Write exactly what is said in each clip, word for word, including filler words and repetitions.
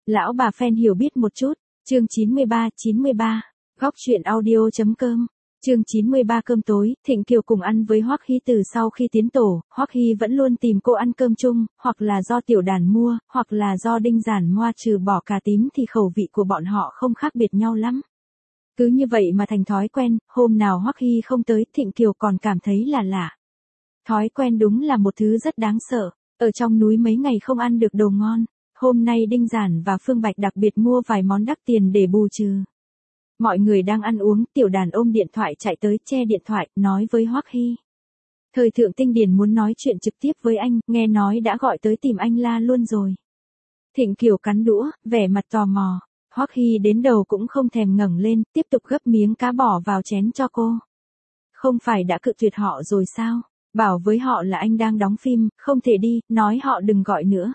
Lão bà fan hiểu biết một chút, chương chín mươi ba, chín mươi ba, góc chuyện audio chấm com. Chương chín mươi ba cơm tối, Thịnh Kiều cùng ăn với Hoắc Hy từ sau khi tiến tổ, Hoắc Hy vẫn luôn tìm cô ăn cơm chung, hoặc là do tiểu đàn mua, hoặc là do Đinh Giản Moa trừ bỏ cà tím thì khẩu vị của bọn họ không khác biệt nhau lắm. Cứ như vậy mà thành thói quen, hôm nào Hoắc Hy không tới, Thịnh Kiều còn cảm thấy là lạ. Thói quen đúng là một thứ rất đáng sợ, ở trong núi mấy ngày không ăn được đồ ngon, hôm nay Đinh Giản và Phương Bạch đặc biệt mua vài món đắt tiền để bù trừ. Mọi người đang ăn uống, tiểu đàn ôm điện thoại chạy tới che điện thoại, nói với Hoắc Hy. Thời thượng tinh điển muốn nói chuyện trực tiếp với anh, nghe nói đã gọi tới tìm anh La luôn rồi. Thịnh Kiều cắn đũa, vẻ mặt tò mò. Hoắc Hy đến đầu cũng không thèm ngẩng lên, tiếp tục gấp miếng cá bỏ vào chén cho cô. Không phải đã cự tuyệt họ rồi sao? Bảo với họ là anh đang đóng phim, không thể đi, nói họ đừng gọi nữa.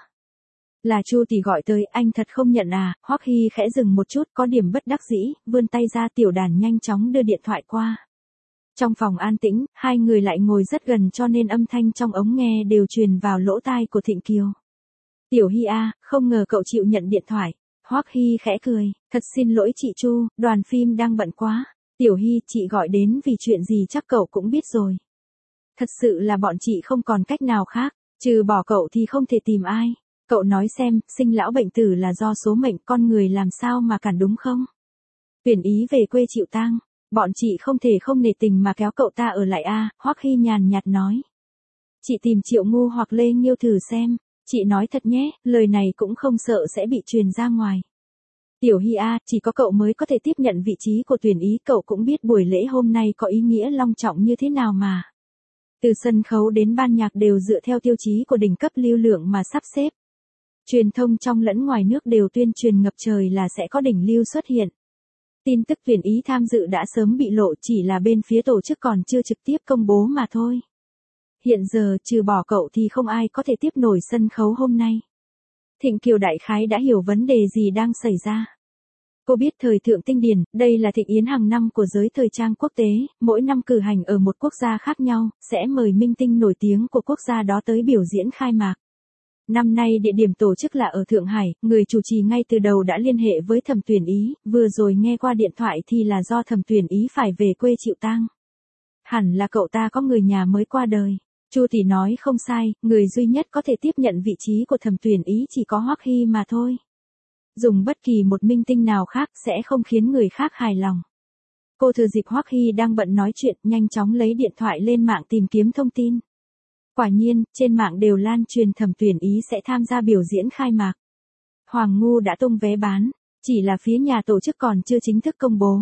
Là Chu tỷ gọi tới, anh thật không nhận à? Hoắc Hy khẽ dừng một chút, có điểm bất đắc dĩ, vươn tay ra, tiểu đàn nhanh chóng đưa điện thoại qua. Trong phòng an tĩnh, hai người lại ngồi rất gần cho nên âm thanh trong ống nghe đều truyền vào lỗ tai của Thịnh Kiều. Tiểu Hy a, không ngờ cậu chịu nhận điện thoại. Hoắc Hy khẽ cười, thật xin lỗi chị Chu, đoàn phim đang bận quá. Tiểu Hy, chị gọi đến vì chuyện gì chắc cậu cũng biết rồi. Thật sự là bọn chị không còn cách nào khác, trừ bỏ cậu thì không thể tìm ai. Cậu nói xem, sinh lão bệnh tử là do số mệnh, con người làm sao mà cản đúng không? Tuyển ý về quê chịu tang, bọn chị không thể không nể tình mà kéo cậu ta ở lại a. À, Hoắc Hy nhàn nhạt nói. Chị tìm Triệu Ngu hoặc Lê Nghiêu thử xem, chị nói thật nhé, lời này cũng không sợ sẽ bị truyền ra ngoài. Tiểu Hy a, à, chỉ có cậu mới có thể tiếp nhận vị trí của tuyển ý, cậu cũng biết buổi lễ hôm nay có ý nghĩa long trọng như thế nào mà. Từ sân khấu đến ban nhạc đều dựa theo tiêu chí của đỉnh cấp lưu lượng mà sắp xếp. Truyền thông trong lẫn ngoài nước đều tuyên truyền ngập trời là sẽ có đỉnh lưu xuất hiện. Tin tức tuyển ý tham dự đã sớm bị lộ, chỉ là bên phía tổ chức còn chưa trực tiếp công bố mà thôi. Hiện giờ trừ bỏ cậu thì không ai có thể tiếp nổi sân khấu hôm nay. Thịnh Kiều đại khái đã hiểu vấn đề gì đang xảy ra. Cô biết thời thượng tinh điển, đây là thịnh yến hàng năm của giới thời trang quốc tế, mỗi năm cử hành ở một quốc gia khác nhau, sẽ mời minh tinh nổi tiếng của quốc gia đó tới biểu diễn khai mạc. Năm nay địa điểm tổ chức là ở Thượng Hải, người chủ trì ngay từ đầu đã liên hệ với Thẩm Tuyển Ý, vừa rồi nghe qua điện thoại thì là do Thẩm Tuyển Ý phải về quê chịu tang. Hẳn là cậu ta có người nhà mới qua đời. Chu tỷ nói không sai, người duy nhất có thể tiếp nhận vị trí của Thẩm Tuyển Ý chỉ có Hoắc Hy mà thôi. Dùng bất kỳ một minh tinh nào khác sẽ không khiến người khác hài lòng. Cô thừa dịp Hoắc Hy đang bận nói chuyện, nhanh chóng lấy điện thoại lên mạng tìm kiếm thông tin. Quả nhiên, trên mạng đều lan truyền Thẩm Tuyển Ý sẽ tham gia biểu diễn khai mạc. Hoàng Ngu đã tung vé bán, chỉ là phía nhà tổ chức còn chưa chính thức công bố.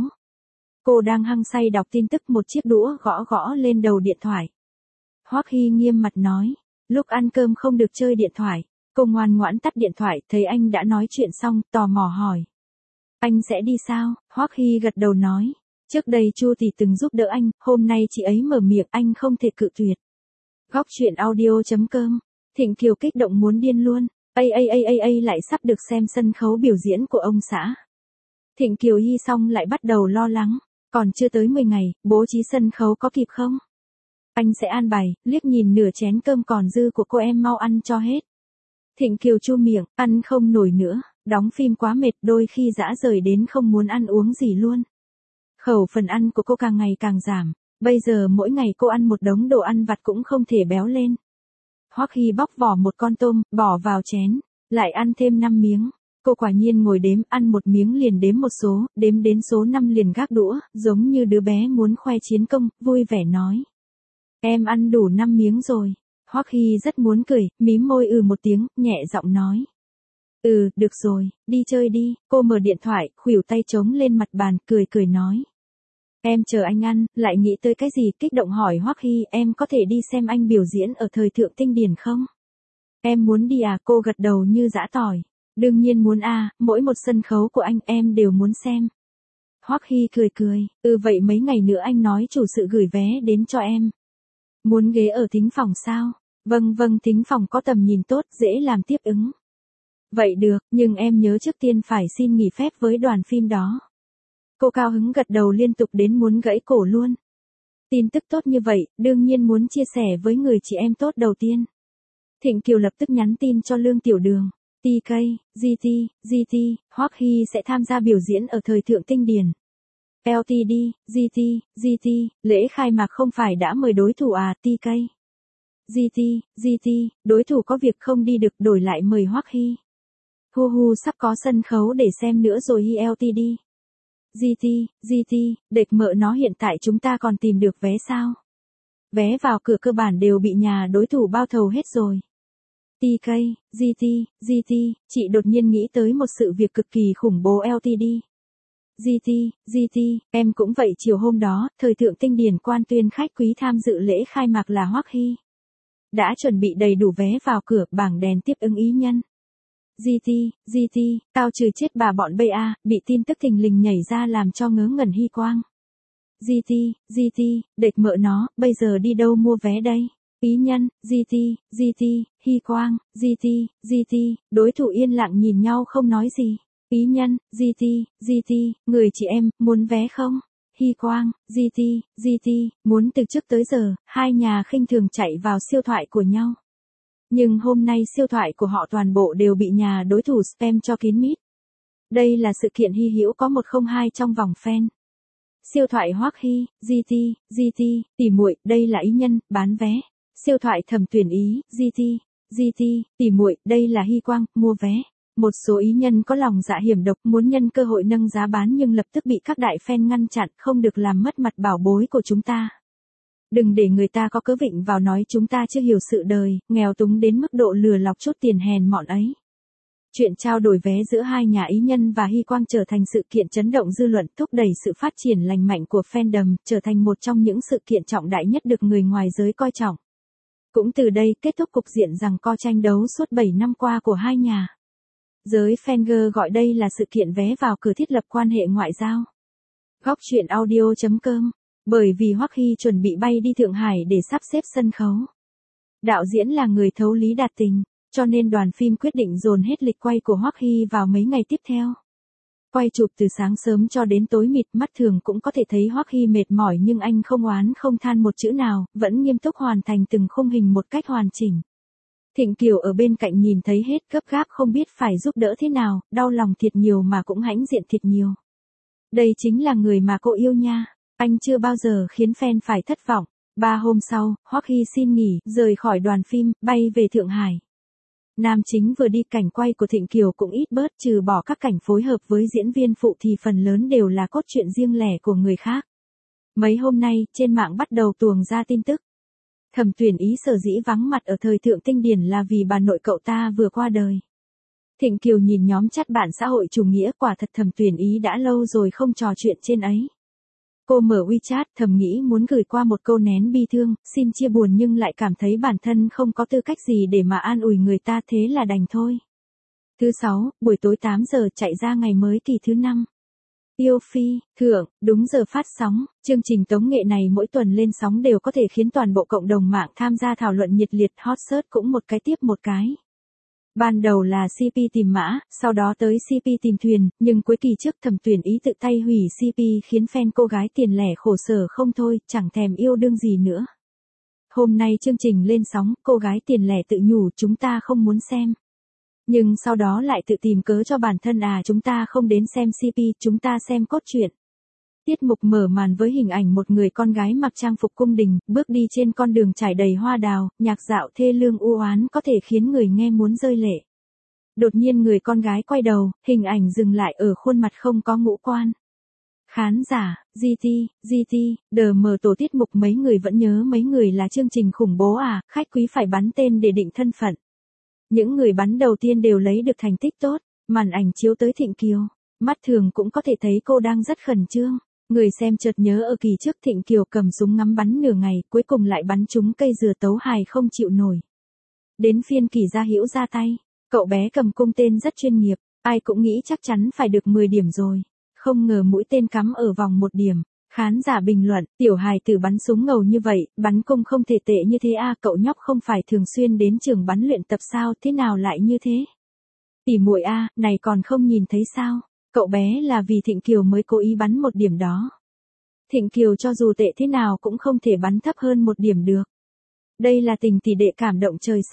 Cô đang hăng say đọc tin tức, một chiếc đũa gõ gõ lên đầu điện thoại. Hoắc Hy nghiêm mặt nói, lúc ăn cơm không được chơi điện thoại. Cô ngoan ngoãn tắt điện thoại, thấy anh đã nói chuyện xong, tò mò hỏi. Anh sẽ đi sao? Hoắc Hy gật đầu nói. Trước đây Chu tỷ từng giúp đỡ anh, hôm nay chị ấy mở miệng anh không thể cự tuyệt. Góc chuyện audio chấm com. Thịnh Kiều kích động muốn điên luôn. A a a a a lại sắp được xem sân khấu biểu diễn của ông xã. Thịnh Kiều hy xong lại bắt đầu lo lắng. Còn chưa tới mười ngày, bố trí sân khấu có kịp không? Anh sẽ an bài, liếc nhìn nửa chén cơm còn dư của cô em mau ăn cho hết. Thịnh Kiều chu miệng, ăn không nổi nữa, đóng phim quá mệt, đôi khi dã rời đến không muốn ăn uống gì luôn. Khẩu phần ăn của cô càng ngày càng giảm, bây giờ mỗi ngày cô ăn một đống đồ ăn vặt cũng không thể béo lên. Hoắc Hy bóc vỏ một con tôm, bỏ vào chén, lại ăn thêm năm miếng. Cô quả nhiên ngồi đếm, ăn một miếng liền đếm một số, đếm đến số năm liền gác đũa, giống như đứa bé muốn khoe chiến công, vui vẻ nói. Em ăn đủ năm miếng rồi. Hoắc Hy rất muốn cười, mím môi ừ một tiếng, nhẹ giọng nói. Ừ, được rồi, đi chơi đi. Cô mở điện thoại, khuỷu tay trống lên mặt bàn, cười cười nói. Em chờ anh ăn, lại nghĩ tới cái gì, kích động hỏi Hoắc Hy, em có thể đi xem anh biểu diễn ở thời thượng tinh điển không? Em muốn đi à? Cô gật đầu như giã tỏi. Đương nhiên muốn à, mỗi một sân khấu của anh em đều muốn xem. Hoắc Hy cười cười, ừ vậy mấy ngày nữa anh nói chủ sự gửi vé đến cho em. Muốn ghế ở thính phòng sao? Vâng vâng, thính phòng có tầm nhìn tốt, dễ làm tiếp ứng. Vậy được, nhưng em nhớ trước tiên phải xin nghỉ phép với đoàn phim đó. Cô cao hứng gật đầu liên tục đến muốn gãy cổ luôn. Tin tức tốt như vậy, đương nhiên muốn chia sẻ với người chị em tốt đầu tiên. Thịnh Kiều lập tức nhắn tin cho Lương Tiểu Đường. tê ca, giê tê, giê tê, Hoắc Hy sẽ tham gia biểu diễn ở thời thượng Tinh Điển. lờ tê đê, giê tê, giê tê, lễ khai mạc không phải đã mời đối thủ à, tê ca. giê tê, giê tê, đối thủ có việc không đi được đổi lại mời Hoắc Hy. Hu hu sắp có sân khấu để xem nữa rồi hi lờ tê đê. giê tê, giê tê, đệt mợ nó hiện tại chúng ta còn tìm được vé sao? Vé vào cửa cơ bản đều bị nhà đối thủ bao thầu hết rồi. tê ca, giê tê, giê tê, chị đột nhiên nghĩ tới một sự việc cực kỳ khủng bố lờ tê đê. giê tê, giê tê, em cũng vậy chiều hôm đó, thời thượng Tinh Điển quan tuyên khách quý tham dự lễ khai mạc là Hoắc Hy. Đã chuẩn bị đầy đủ vé vào cửa, bảng đèn tiếp ứng ý nhân. giê tê, giê tê, tao trừ chết bà bọn bây a, bị tin tức thình lình nhảy ra làm cho ngớ ngẩn Hy Quang. giê tê, giê tê, đệt mợ nó, bây giờ đi đâu mua vé đây? Ý nhân, giê tê, giê tê, Hy Quang, giê tê, giê tê, đối thủ yên lặng nhìn nhau không nói gì. Ý nhân, giê tê, giê tê, người chị em, muốn vé không? Hy Quang, giê tê, giê tê, muốn từ trước tới giờ, hai nhà khinh thường chạy vào siêu thoại của nhau. Nhưng hôm nay siêu thoại của họ toàn bộ đều bị nhà đối thủ spam cho kín mít. Đây là sự kiện hy hữu có một không hai trong vòng fan. Siêu thoại Hoắc Hy, giê tê, giê tê, tỉ muội, đây là ý nhân, bán vé. Siêu thoại Thẩm Tuyển Ý, giê tê, giê tê, tỉ muội, đây là Hy Quang, mua vé. Một số ý nhân có lòng dạ hiểm độc muốn nhân cơ hội nâng giá bán nhưng lập tức bị các đại fan ngăn chặn, không được làm mất mặt bảo bối của chúng ta. Đừng để người ta có cớ vịnh vào nói chúng ta chưa hiểu sự đời, nghèo túng đến mức độ lừa lọc chút tiền hèn mọn ấy. Chuyện trao đổi vé giữa hai nhà ý nhân và Hy Quang trở thành sự kiện chấn động dư luận, thúc đẩy sự phát triển lành mạnh của fandom, trở thành một trong những sự kiện trọng đại nhất được người ngoài giới coi trọng. Cũng từ đây kết thúc cục diện giằng co tranh đấu suốt bảy năm qua của hai nhà. Giới fangirl gọi đây là sự kiện vé vào cửa thiết lập quan hệ ngoại giao. Góc truyện audio chấm com. Bởi vì Hoắc Hy chuẩn bị bay đi Thượng Hải để sắp xếp sân khấu. Đạo diễn là người thấu lý đạt tình, cho nên đoàn phim quyết định dồn hết lịch quay của Hoắc Hy vào mấy ngày tiếp theo. Quay chụp từ sáng sớm cho đến tối mịt, mắt thường cũng có thể thấy Hoắc Hy mệt mỏi nhưng anh không oán không than một chữ nào, vẫn nghiêm túc hoàn thành từng khung hình một cách hoàn chỉnh. Thịnh Kiều ở bên cạnh nhìn thấy hết gấp gáp không biết phải giúp đỡ thế nào, đau lòng thiệt nhiều mà cũng hãnh diện thiệt nhiều. Đây chính là người mà cô yêu nha, anh chưa bao giờ khiến fan phải thất vọng. Ba hôm sau, Hoắc Hy xin nghỉ, rời khỏi đoàn phim, bay về Thượng Hải. Nam chính vừa đi, cảnh quay của Thịnh Kiều cũng ít bớt, trừ bỏ các cảnh phối hợp với diễn viên phụ thì phần lớn đều là cốt truyện riêng lẻ của người khác. Mấy hôm nay, trên mạng bắt đầu tuồng ra tin tức. Thẩm Tuyển Ý sở dĩ vắng mặt ở thời thượng Tinh Điển là vì bà nội cậu ta vừa qua đời. Thịnh Kiều nhìn nhóm chat bạn xã hội chủ nghĩa, quả thật Thẩm Tuyển Ý đã lâu rồi không trò chuyện trên ấy. Cô mở WeChat thầm nghĩ muốn gửi qua một câu nén bi thương, xin chia buồn nhưng lại cảm thấy bản thân không có tư cách gì để mà an ủi người ta, thế là đành thôi. Thứ sáu, buổi tối tám giờ chạy ra ngày mới kỳ thứ năm. Yêu Phi, Thượng, đúng giờ phát sóng, chương trình tống nghệ này mỗi tuần lên sóng đều có thể khiến toàn bộ cộng đồng mạng tham gia thảo luận nhiệt liệt, hot search cũng một cái tiếp một cái. Ban đầu là xê pê tìm mã, sau đó tới xê pê tìm thuyền, nhưng cuối kỳ trước Thẩm Tuyển Ý tự tay hủy xê pê khiến fan cô gái tiền lẻ khổ sở không thôi, chẳng thèm yêu đương gì nữa. Hôm nay chương trình lên sóng, cô gái tiền lẻ tự nhủ chúng ta không muốn xem. Nhưng sau đó lại tự tìm cớ cho bản thân à chúng ta không đến xem xê pê, chúng ta xem cốt truyện. Tiết mục mở màn với hình ảnh một người con gái mặc trang phục cung đình, bước đi trên con đường trải đầy hoa đào, nhạc dạo thê lương u oán có thể khiến người nghe muốn rơi lệ. Đột nhiên người con gái quay đầu, hình ảnh dừng lại ở khuôn mặt không có ngũ quan. Khán giả, giê tê, giê tê, đờ mờ tổ tiết mục mấy người vẫn nhớ mấy người là chương trình khủng bố à, khách quý phải bắn tên để định thân phận. Những người bắn đầu tiên đều lấy được thành tích tốt, màn ảnh chiếu tới Thịnh Kiều. Mắt thường cũng có thể thấy cô đang rất khẩn trương. Người xem chợt nhớ ở kỳ trước Thịnh Kiều cầm súng ngắm bắn nửa ngày, cuối cùng lại bắn trúng cây dừa tấu hài không chịu nổi. Đến phiên Kỳ Gia Hữu ra tay, cậu bé cầm cung tên rất chuyên nghiệp, ai cũng nghĩ chắc chắn phải được mười điểm rồi. Không ngờ mũi tên cắm ở vòng một điểm. Khán giả bình luận, tiểu hài tử bắn súng ngầu như vậy, bắn cung không thể tệ như thế à, cậu nhóc không phải thường xuyên đến trường bắn luyện tập sao, thế nào lại như thế? Tỉ muội a, này còn không nhìn thấy sao? Cậu bé là vì Thịnh Kiều mới cố ý bắn một điểm đó. Thịnh Kiều cho dù tệ thế nào cũng không thể bắn thấp hơn một điểm được. Đây là tình tỷ đệ cảm động trời xanh.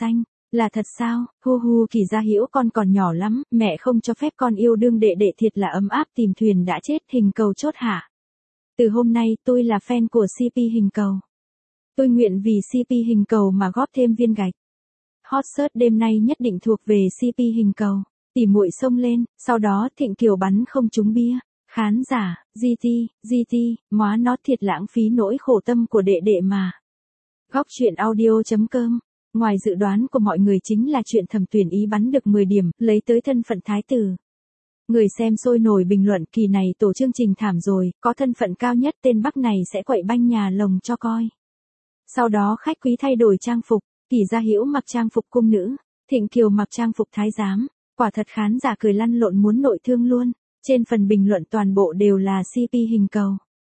Là thật sao, hu hu Kỳ Gia Hiễu con còn nhỏ lắm, mẹ không cho phép con yêu đương đệ đệ thiệt là ấm áp tìm thuyền đã chết hình cầu chốt hạ. Từ hôm nay tôi là fan của xê pê hình cầu. Tôi nguyện vì xê pê hình cầu mà góp thêm viên gạch. Hot search đêm nay nhất định thuộc về xê pê hình cầu. Tỉ muội xông lên, sau đó Thịnh Kiều bắn không trúng bia. Khán giả, giê tê, giê tê, móa nó thiệt lãng phí nỗi khổ tâm của đệ đệ mà. Góc truyện audio.com. Ngoài dự đoán của mọi người chính là chuyện Thẩm Tuyển Ý bắn được mười điểm, lấy tới thân phận thái tử. Người xem sôi nổi bình luận kỳ này tổ chương trình thảm rồi, có thân phận cao nhất tên Bắc này sẽ quậy banh nhà lồng cho coi. Sau đó khách quý thay đổi trang phục, Kỳ Gia Hiễu mặc trang phục cung nữ, Thịnh Kiều mặc trang phục thái giám, quả thật khán giả cười lăn lộn muốn nội thương luôn, trên phần bình luận toàn bộ đều là xê pê hình cầu.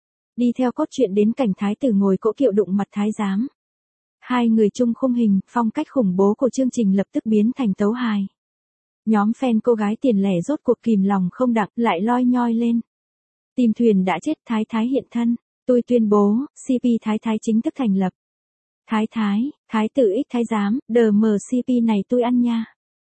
Đi theo cốt truyện đến cảnh thái tử ngồi cỗ kiệu đụng mặt thái giám. Hai người chung khung hình, phong cách khủng bố của chương trình lập tức biến thành tấu hài. Nhóm fan cô gái tiền lẻ rốt cuộc kìm lòng không đặng lại loi nhoi lên. Tìm thuyền đã chết thái thái hiện thân, tôi tuyên bố, xê pê thái thái chính thức thành lập. Thái thái, thái tử ích thái giám, đờ mờ xê pê này tôi ăn nha.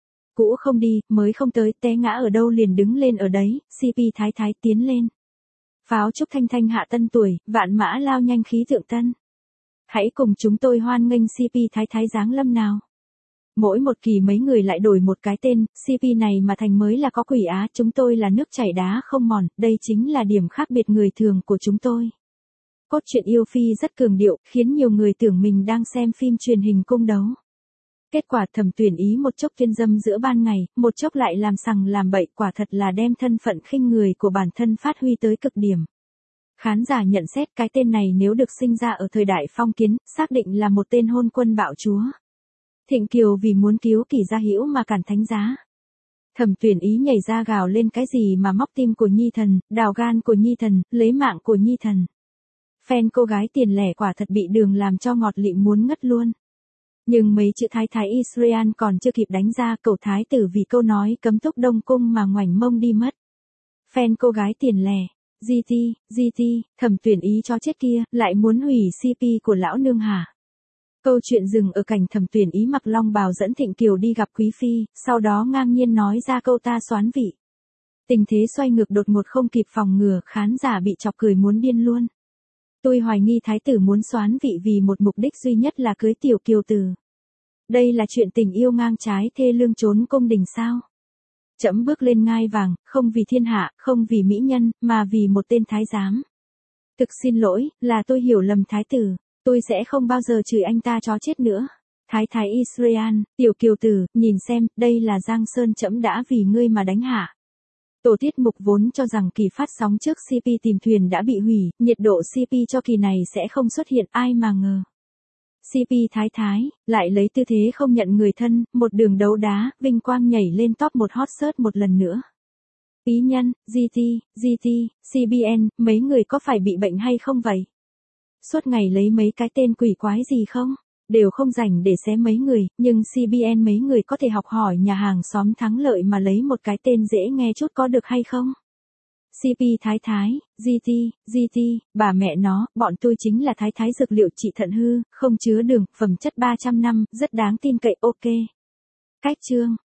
Cũ không đi, mới không tới, té ngã ở đâu liền đứng lên ở đấy, xê pê thái thái tiến lên. Pháo chúc thanh thanh hạ tân tuổi, vạn mã lao nhanh khí thượng tân. Hãy cùng chúng tôi hoan nghênh xê pê thái thái giáng lâm nào. Mỗi một kỳ mấy người lại đổi một cái tên, xê pê này mà thành mới là có quỷ á, chúng tôi là nước chảy đá không mòn, đây chính là điểm khác biệt người thường của chúng tôi. Cốt truyện yêu phi rất cường điệu, khiến nhiều người tưởng mình đang xem phim truyền hình cung đấu. Kết quả Thẩm Tuyển Ý một chốc phiên dâm giữa ban ngày, một chốc lại làm sằng làm bậy, quả thật là đem thân phận khinh người của bản thân phát huy tới cực điểm. Khán giả nhận xét cái tên này nếu được sinh ra ở thời đại phong kiến, xác định là một tên hôn quân bạo chúa. Thịnh Kiều vì muốn cứu Kỳ Gia Hiễu mà cản thánh giá. Thẩm Tuyển Ý nhảy ra gào lên cái gì mà móc tim của Nhi Thần, đào gan của Nhi Thần, lấy mạng của Nhi Thần. Fan cô gái tiền lẻ quả thật bị đường làm cho ngọt lịm muốn ngất luôn. Nhưng mấy chữ thái thái Israel còn chưa kịp đánh ra, cậu thái tử vì câu nói cấm túc Đông Cung mà ngoảnh mông đi mất. Fan cô gái tiền lẻ, giê tê, giê tê, Thẩm Tuyển Ý cho chết kia, lại muốn hủy xê pê của lão nương hả? Câu chuyện dừng ở cảnh Thẩm Tuyển Ý mặc long bào dẫn Thịnh Kiều đi gặp quý phi, sau đó ngang nhiên nói ra câu ta soán vị. Tình thế xoay ngược đột ngột không kịp phòng ngừa, khán giả bị chọc cười muốn điên luôn. Tôi hoài nghi thái tử muốn soán vị vì một mục đích duy nhất là cưới tiểu kiều tử. Đây là chuyện tình yêu ngang trái thê lương trốn cung đình sao? Trẫm bước lên ngai vàng, không vì thiên hạ, không vì mỹ nhân, mà vì một tên thái giám. Thực xin lỗi, là tôi hiểu lầm thái tử, tôi sẽ không bao giờ chửi anh ta chó chết nữa. Thái thái Israel, tiểu kiều tử, nhìn xem, đây là Giang Sơn trẫm đã vì ngươi mà đánh hạ. Tổ tiết mục vốn cho rằng kỳ phát sóng trước xê pê tìm thuyền đã bị hủy, nhiệt độ xê pê cho kỳ này sẽ không xuất hiện, ai mà ngờ. xê pê thái thái, lại lấy tư thế không nhận người thân, một đường đấu đá, vinh quang nhảy lên top một hot search một lần nữa. Ý nhân, giê tê, giê tê, xê bê en, mấy người có phải bị bệnh hay không vậy? Suốt ngày lấy mấy cái tên quỷ quái gì không? Đều không rảnh để xé mấy người, nhưng xê bê en mấy người có thể học hỏi nhà hàng xóm Thắng Lợi mà lấy một cái tên dễ nghe chút có được hay không? xê pê thái thái, giê tê, giê tê, bà mẹ nó, bọn tôi chính là thái thái dược liệu trị thận hư, không chứa đường, phẩm chất ba trăm năm, rất đáng tin cậy, ok. Cách chương.